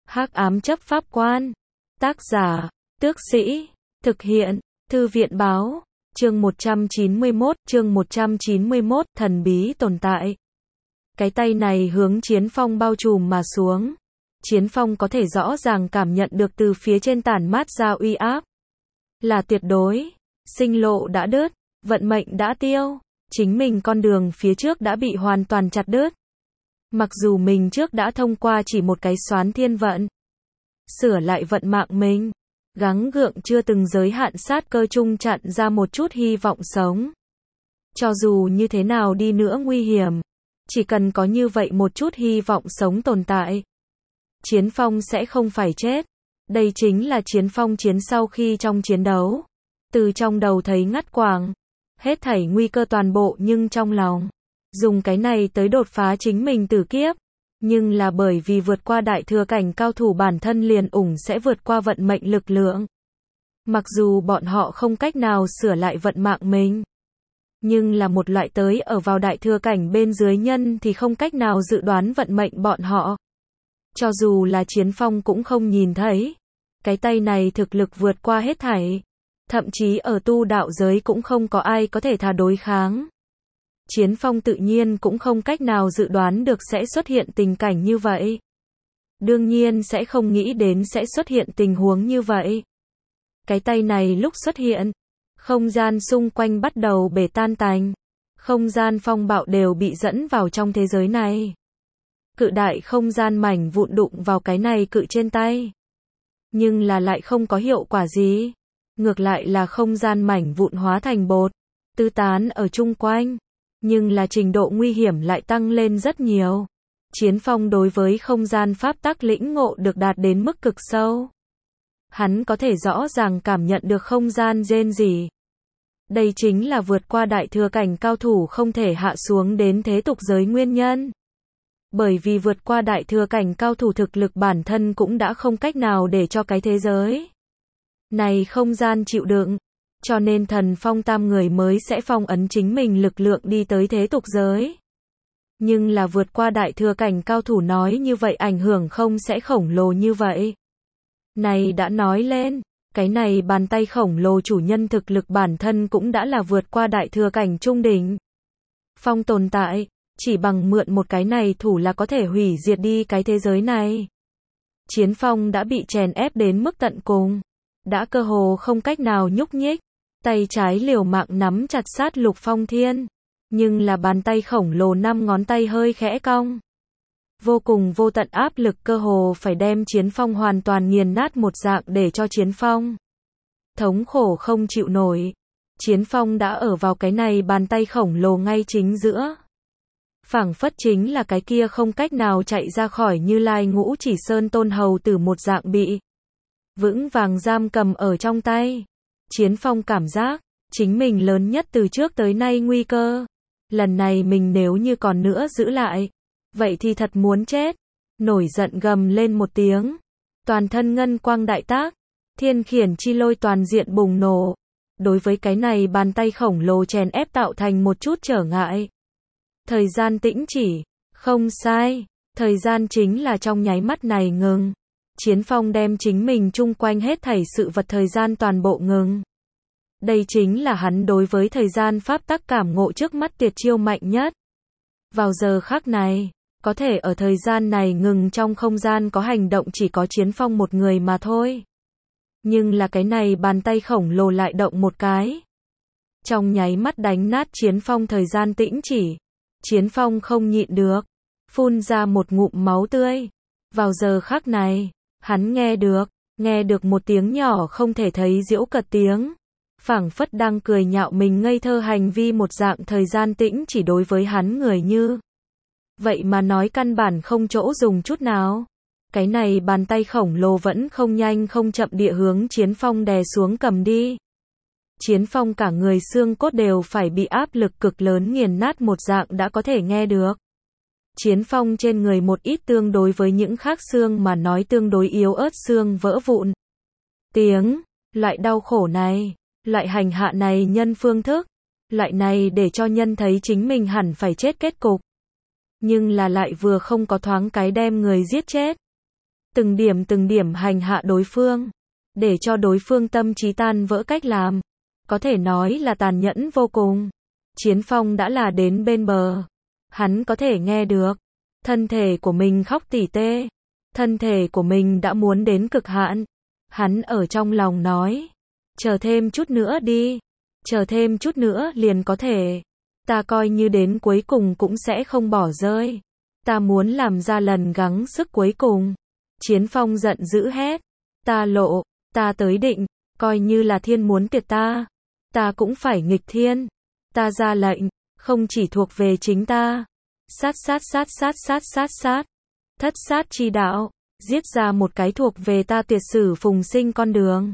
Hắc ám chấp pháp quan. Tác giả, Tước Sĩ. Thực hiện, Thư viện báo. Chương 191, thần bí tồn tại. Cái tay này hướng Chiến Phong bao trùm mà xuống. Chiến Phong có thể rõ ràng cảm nhận được từ phía trên tản mát ra uy áp. Là tuyệt đối. Sinh lộ đã đứt, vận mệnh đã tiêu. Chính mình con đường phía trước đã bị hoàn toàn chặt đứt. Mặc dù mình trước đã thông qua chỉ một cái xoán thiên vận. Sửa lại vận mạng mình. Gắng gượng chưa từng giới hạn sát cơ chung chặn ra một chút hy vọng sống. Cho dù như thế nào đi nữa nguy hiểm. Chỉ cần có như vậy một chút hy vọng sống tồn tại. Chiến Phong sẽ không phải chết. Đây chính là Chiến Phong chiến sau khi trong chiến đấu. Từ trong đầu thấy ngắt quãng. Hết thảy nguy cơ toàn bộ nhưng trong lòng. Dùng cái này tới đột phá chính mình tử kiếp. Nhưng là bởi vì vượt qua đại thừa cảnh cao thủ bản thân liền sẽ vượt qua vận mệnh lực lượng. Mặc dù bọn họ không cách nào sửa lại vận mạng mình. Nhưng là một loại tới ở vào đại thừa cảnh bên dưới nhân thì không cách nào dự đoán vận mệnh bọn họ. Cho dù là Chiến Phong cũng không nhìn thấy. Cái tay này thực lực vượt qua hết thảy. Thậm chí ở tu đạo giới cũng không có ai có thể thà đối kháng. Chiến Phong tự nhiên cũng không cách nào dự đoán được sẽ xuất hiện tình cảnh như vậy. Đương nhiên sẽ không nghĩ đến sẽ xuất hiện tình huống như vậy. Cái tay này lúc xuất hiện, không gian xung quanh bắt đầu bể tan tành. Không gian phong bạo đều bị dẫn vào trong thế giới này. Cự đại không gian mảnh vụn đụng vào cái này cự trên tay. Nhưng là lại không có hiệu quả gì. Ngược lại là không gian mảnh vụn hóa thành bột, tứ tán ở chung quanh. Nhưng là trình độ nguy hiểm lại tăng lên rất nhiều. Chiến Phong đối với không gian pháp tắc lĩnh ngộ được đạt đến mức cực sâu. Hắn có thể rõ ràng cảm nhận được không gian rên rỉ. Đây chính là vượt qua đại thừa cảnh cao thủ không thể hạ xuống đến thế tục giới nguyên nhân. Bởi vì vượt qua đại thừa cảnh cao thủ thực lực bản thân cũng đã không cách nào để cho cái thế giới này không gian chịu đựng. Cho nên Thần Phong Tam người mới sẽ phong ấn chính mình lực lượng đi tới thế tục giới. Nhưng là vượt qua đại thừa cảnh cao thủ nói như vậy ảnh hưởng không sẽ khổng lồ như vậy. Này đã nói lên, cái này bàn tay khổng lồ chủ nhân thực lực bản thân cũng đã là vượt qua đại thừa cảnh trung đỉnh. Phong tồn tại, chỉ bằng mượn một cái này thủ là có thể hủy diệt đi cái thế giới này. Chiến Phong đã bị chèn ép đến mức tận cùng. Đã cơ hồ không cách nào nhúc nhích. Tay trái liều mạng nắm chặt sát Lục Phong Thiên. Nhưng là bàn tay khổng lồ 5 ngón tay hơi khẽ cong. Vô cùng vô tận áp lực cơ hồ phải đem Chiến Phong hoàn toàn nghiền nát một dạng để cho Chiến Phong thống khổ không chịu nổi. Chiến Phong đã ở vào cái này bàn tay khổng lồ ngay chính giữa. Phảng phất chính là cái kia không cách nào chạy ra khỏi Như Lai Ngũ Chỉ Sơn Tôn hầu tử một dạng bị vững vàng giam cầm ở trong tay. Chiến Phong cảm giác, chính mình lớn nhất từ trước tới nay nguy cơ. Lần này mình nếu như còn nữa giữ lại, vậy thì thật muốn chết. Nổi giận gầm lên một tiếng. Toàn thân ngân quang đại tác, thiên khiển chi lôi toàn diện bùng nổ. Đối với cái này bàn tay khổng lồ chèn ép tạo thành một chút trở ngại. Thời gian tĩnh chỉ, không sai, thời gian chính là trong nháy mắt này ngừng. Chiến Phong đem chính mình chung quanh hết thảy sự vật thời gian toàn bộ ngừng. Đây chính là hắn đối với thời gian pháp tắc cảm ngộ trước mắt tuyệt chiêu mạnh nhất. Vào giờ khắc này, có thể ở thời gian này ngừng trong không gian có hành động chỉ có Chiến Phong một người mà thôi. Nhưng là cái này bàn tay khổng lồ lại động một cái. Trong nháy mắt đánh nát Chiến Phong thời gian tĩnh chỉ. Chiến Phong không nhịn được, phun ra một ngụm máu tươi. Vào giờ khắc này, hắn nghe được một tiếng nhỏ không thể thấy giễu cợt tiếng. Phảng phất đang cười nhạo mình ngây thơ hành vi một dạng thời gian tĩnh chỉ đối với hắn người như. Vậy mà nói căn bản không chỗ dùng chút nào. Cái này bàn tay khổng lồ vẫn không nhanh không chậm địa hướng Chiến Phong đè xuống cầm đi. Chiến Phong cả người xương cốt đều phải bị áp lực cực lớn nghiền nát một dạng đã có thể nghe được. Chiến Phong trên người một ít tương đối với những khác xương mà nói tương đối yếu ớt xương vỡ vụn. Tiếng, loại đau khổ này, loại hành hạ này nhân phương thức, loại này để cho nhân thấy chính mình hẳn phải chết kết cục. Nhưng là lại vừa không có thoáng cái đem người giết chết. từng điểm hành hạ đối phương, để cho đối phương tâm trí tan vỡ cách làm. Có thể nói là tàn nhẫn vô cùng. Chiến Phong đã là đến bên bờ. Hắn có thể nghe được. Thân thể của mình khóc tỉ tê. Thân thể của mình đã muốn đến cực hạn. Hắn ở trong lòng nói. Chờ thêm chút nữa đi. Chờ thêm chút nữa liền có thể. Ta coi như đến cuối cùng cũng sẽ không bỏ rơi. Ta muốn làm ra lần gắng sức cuối cùng. Chiến Phong giận dữ hét. Ta lộ, ta tới định, coi như là thiên muốn tiệt ta. Ta cũng phải nghịch thiên. Ta ra lệnh, không chỉ thuộc về chính ta. Sát. Thất sát chi đạo, giết ra một cái thuộc về ta tuyệt sử phùng sinh con đường.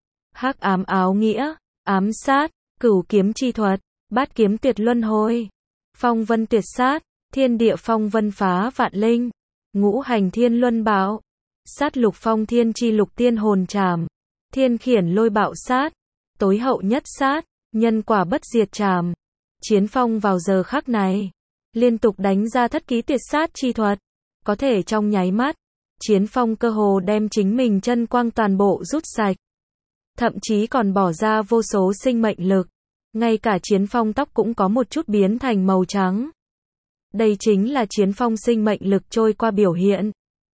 Hắc ám áo nghĩa, ám sát, cửu kiếm chi thuật, bát kiếm tuyệt luân hồi. Phong vân tuyệt sát, thiên địa phong vân phá vạn linh. Ngũ hành thiên luân bạo. Sát lục phong thiên chi lục tiên hồn trảm. Thiên khiển lôi bạo sát. Tối hậu nhất sát, nhân quả bất diệt trảm. Chiến Phong vào giờ khắc này, liên tục đánh ra thất ký tuyệt sát chi thuật. Có thể trong nháy mắt, Chiến Phong cơ hồ đem chính mình chân quang toàn bộ rút sạch. Thậm chí còn bỏ ra vô số sinh mệnh lực. Ngay cả Chiến Phong tóc cũng có một chút biến thành màu trắng. Đây chính là Chiến Phong sinh mệnh lực trôi qua biểu hiện.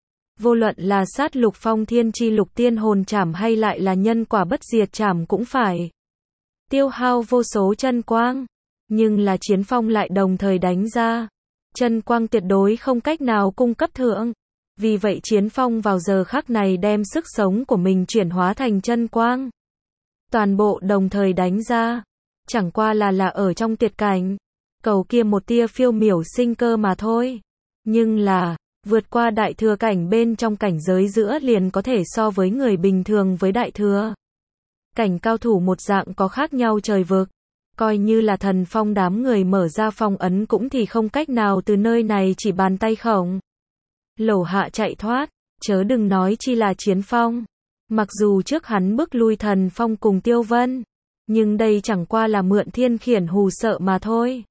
Vô luận là sát lục phong thiên chi lục tiên hồn trảm hay lại là nhân quả bất diệt trảm cũng phải tiêu hao vô số chân quang. Nhưng là Chiến Phong lại đồng thời đánh ra. Chân quang tuyệt đối không cách nào cung cấp thượng. Vì vậy Chiến Phong vào giờ khắc này đem sức sống của mình chuyển hóa thành chân quang. Toàn bộ đồng thời đánh ra. Chẳng qua là ở trong tuyệt cảnh. Cầu kia một tia phiêu miểu sinh cơ mà thôi. Nhưng là, vượt qua đại thừa cảnh bên trong cảnh giới giữa liền có thể so với người bình thường với đại thừa. Cảnh cao thủ một dạng có khác nhau trời vực. Coi như là Thần Phong đám người mở ra phong ấn cũng thì không cách nào từ nơi này chỉ bàn tay khổng lồ hạ chạy thoát, chớ đừng nói chi là Chiến Phong. Mặc dù trước hắn bước lui Thần Phong cùng Tiêu Vân, nhưng đây chẳng qua là mượn thiên khiển hù sợ mà thôi.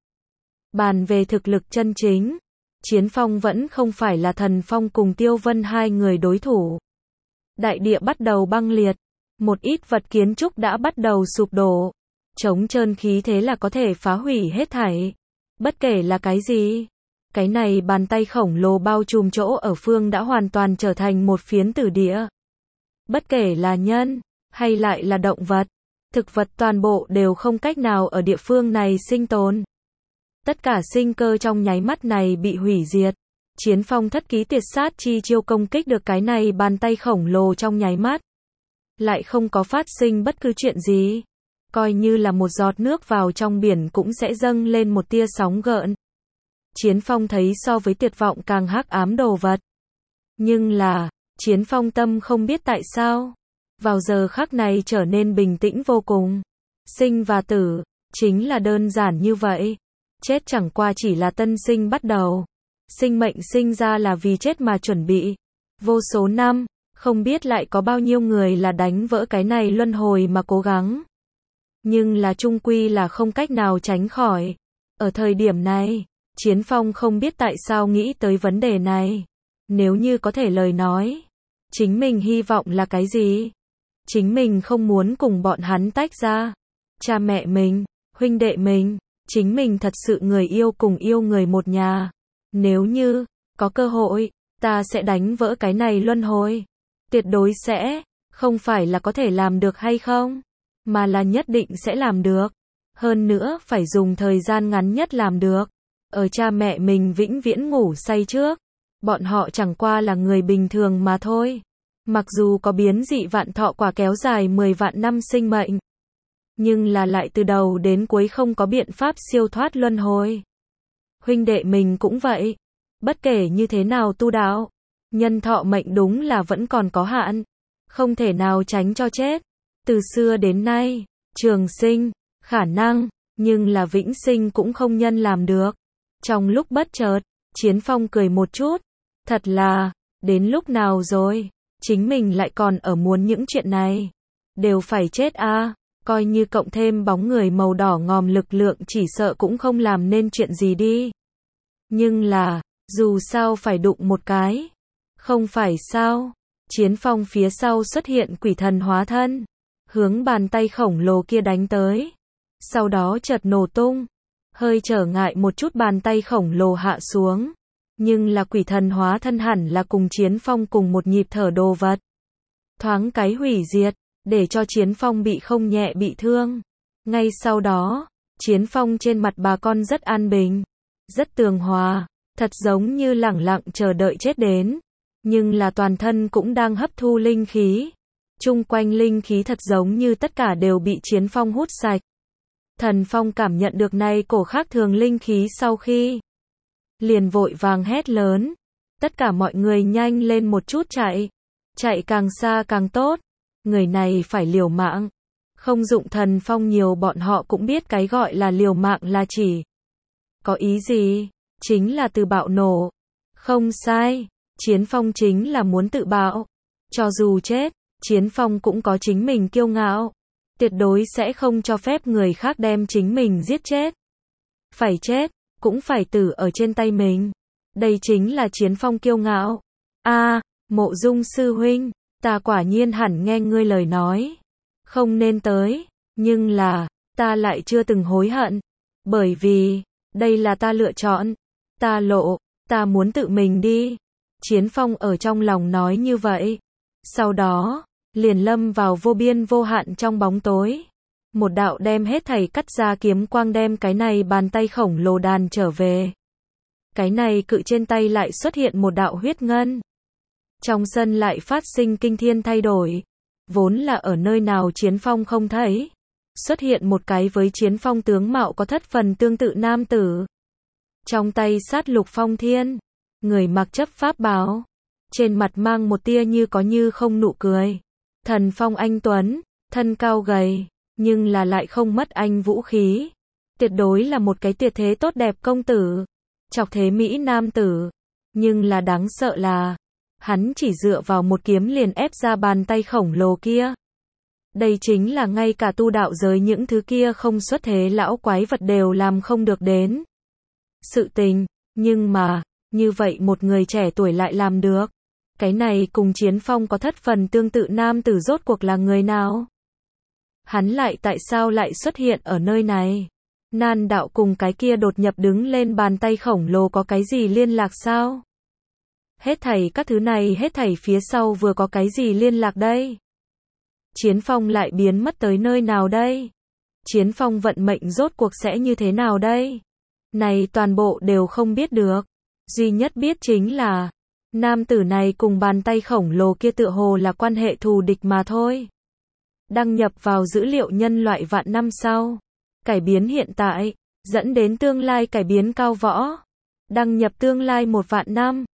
Bàn về thực lực chân chính, Chiến Phong vẫn không phải là Thần Phong cùng Tiêu Vân hai người đối thủ. Đại địa bắt đầu băng liệt, một ít vật kiến trúc đã bắt đầu sụp đổ. Trống trơn khí thế là có thể phá hủy hết thảy. Bất kể là cái gì. Cái này bàn tay khổng lồ bao trùm chỗ ở phương đã hoàn toàn trở thành một phiến tử địa. Bất kể là nhân, hay lại là động vật, thực vật toàn bộ đều không cách nào ở địa phương này sinh tồn. Tất cả sinh cơ trong nháy mắt này bị hủy diệt. Chiến Phong thất ký tuyệt sát chi chiêu công kích được cái này bàn tay khổng lồ trong nháy mắt. Lại không có phát sinh bất cứ chuyện gì. Coi như là một giọt nước vào trong biển cũng sẽ dâng lên một tia sóng gợn. Chiến Phong thấy so với tuyệt vọng càng hắc ám đồ vật. Nhưng là, Chiến Phong tâm không biết tại sao. Vào giờ khắc này trở nên bình tĩnh vô cùng. Sinh và tử, chính là đơn giản như vậy. Chết chẳng qua chỉ là tân sinh bắt đầu. Sinh mệnh sinh ra là vì chết mà chuẩn bị. Vô số năm, không biết lại có bao nhiêu người là đánh vỡ cái này luân hồi mà cố gắng. Nhưng là chung quy là không cách nào tránh khỏi. Ở thời điểm này, Chiến Phong không biết tại sao nghĩ tới vấn đề này. Nếu như có thể lời nói, chính mình hy vọng là cái gì? Chính mình không muốn cùng bọn hắn tách ra. Cha mẹ mình, huynh đệ mình, chính mình thật sự người yêu cùng yêu người một nhà. Nếu như có cơ hội, ta sẽ đánh vỡ cái này luân hồi. Tuyệt đối sẽ, không phải là có thể làm được hay không, mà là nhất định sẽ làm được. Hơn nữa phải dùng thời gian ngắn nhất làm được. Ở cha mẹ mình vĩnh viễn ngủ say trước. Bọn họ chẳng qua là người bình thường mà thôi. Mặc dù có biến dị vạn thọ quả kéo dài 10 vạn năm sinh mệnh, nhưng là lại từ đầu đến cuối không có biện pháp siêu thoát luân hồi. Huynh đệ mình cũng vậy. Bất kể như thế nào tu đạo, nhân thọ mệnh đúng là vẫn còn có hạn. Không thể nào tránh cho chết. Từ xưa đến nay, trường sinh, khả năng, nhưng là vĩnh sinh cũng không nhân làm được. Trong lúc bất chợt, Chiến Phong cười một chút. Thật là, đến lúc nào rồi, chính mình lại còn ở muốn những chuyện này. Đều phải chết a. Coi như cộng thêm bóng người màu đỏ ngòm lực lượng chỉ sợ cũng không làm nên chuyện gì đi. Nhưng là, dù sao phải đụng một cái. Không phải sao? Chiến phong phía sau xuất hiện quỷ thần hóa thân, hướng bàn tay khổng lồ kia đánh tới. Sau đó chợt nổ tung, hơi trở ngại một chút bàn tay khổng lồ hạ xuống. Nhưng là quỷ thần hóa thân hẳn là cùng chiến phong cùng một nhịp thở đồ vật. Thoáng cái hủy diệt, để cho chiến phong bị không nhẹ bị thương. Ngay sau đó, chiến phong trên mặt bà con rất an bình, rất tường hòa, thật giống như lẳng lặng chờ đợi chết đến. Nhưng là toàn thân cũng đang hấp thu linh khí. Chung quanh linh khí thật giống như tất cả đều bị chiến phong hút sạch. Thần Phong cảm nhận được này cổ khác thường linh khí sau khi liền vội vàng hét lớn. Tất cả mọi người nhanh lên một chút chạy. Chạy càng xa càng tốt. Người này phải liều mạng. Không dụng Thần Phong nhiều, bọn họ cũng biết cái gọi là liều mạng là chỉ có ý gì. Chính là từ bạo nổ. Không sai. Chiến phong chính là muốn tự bạo. Cho dù chết, Chiến phong cũng có chính mình kiêu ngạo. Tuyệt đối sẽ không cho phép người khác đem chính mình giết chết. Phải chết, cũng phải tử ở trên tay mình. Đây chính là Chiến phong kiêu ngạo. Mộ Dung sư huynh, ta quả nhiên hẳn nghe ngươi lời nói. Không nên tới, nhưng là, ta lại chưa từng hối hận. Bởi vì, đây là ta lựa chọn. Ta muốn tự mình đi. Chiến phong ở trong lòng nói như vậy. Sau đó, liền lâm vào vô biên vô hạn trong bóng tối. Một đạo đem hết thảy cắt ra kiếm quang đem cái này bàn tay khổng lồ đàn trở về. Cái này cự trên tay lại xuất hiện một đạo huyết ngân. Trong sân lại phát sinh kinh thiên thay đổi. Vốn là ở nơi nào Chiến phong không thấy. Xuất hiện một cái với Chiến phong tướng mạo có thất phần tương tự nam tử. Trong tay sát lục phong thiên. Người mặc chấp pháp bào. Trên mặt mang một tia như có như không nụ cười. Thần phong anh tuấn, thân cao gầy, nhưng là lại không mất anh vũ khí. Tuyệt đối là một cái tuyệt thế tốt đẹp công tử. Chọc thế mỹ nam tử. Nhưng là đáng sợ là, hắn chỉ dựa vào một kiếm liền ép ra bàn tay khổng lồ kia. Đây chính là ngay cả tu đạo giới những thứ kia không xuất thế lão quái vật đều làm không được đến. Sự tình, nhưng mà, như vậy một người trẻ tuổi lại làm được. Cái này cùng Chiến phong có thất phần tương tự nam tử rốt cuộc là người nào? Hắn lại tại sao lại xuất hiện ở nơi này? Nan đạo cùng cái kia đột nhập đứng lên bàn tay khổng lồ có cái gì liên lạc sao? Hết thảy các thứ này hết thảy phía sau vừa có cái gì liên lạc đây? Chiến phong lại biến mất tới nơi nào đây? Chiến phong vận mệnh rốt cuộc sẽ như thế nào đây? Này toàn bộ đều không biết được. Duy nhất biết chính là nam tử này cùng bàn tay khổng lồ kia tựa hồ là quan hệ thù địch mà thôi. Đăng nhập vào dữ liệu nhân loại vạn năm sau. Cải biến hiện tại, dẫn đến tương lai cải biến cao võ. Đăng nhập tương lai 1 vạn năm.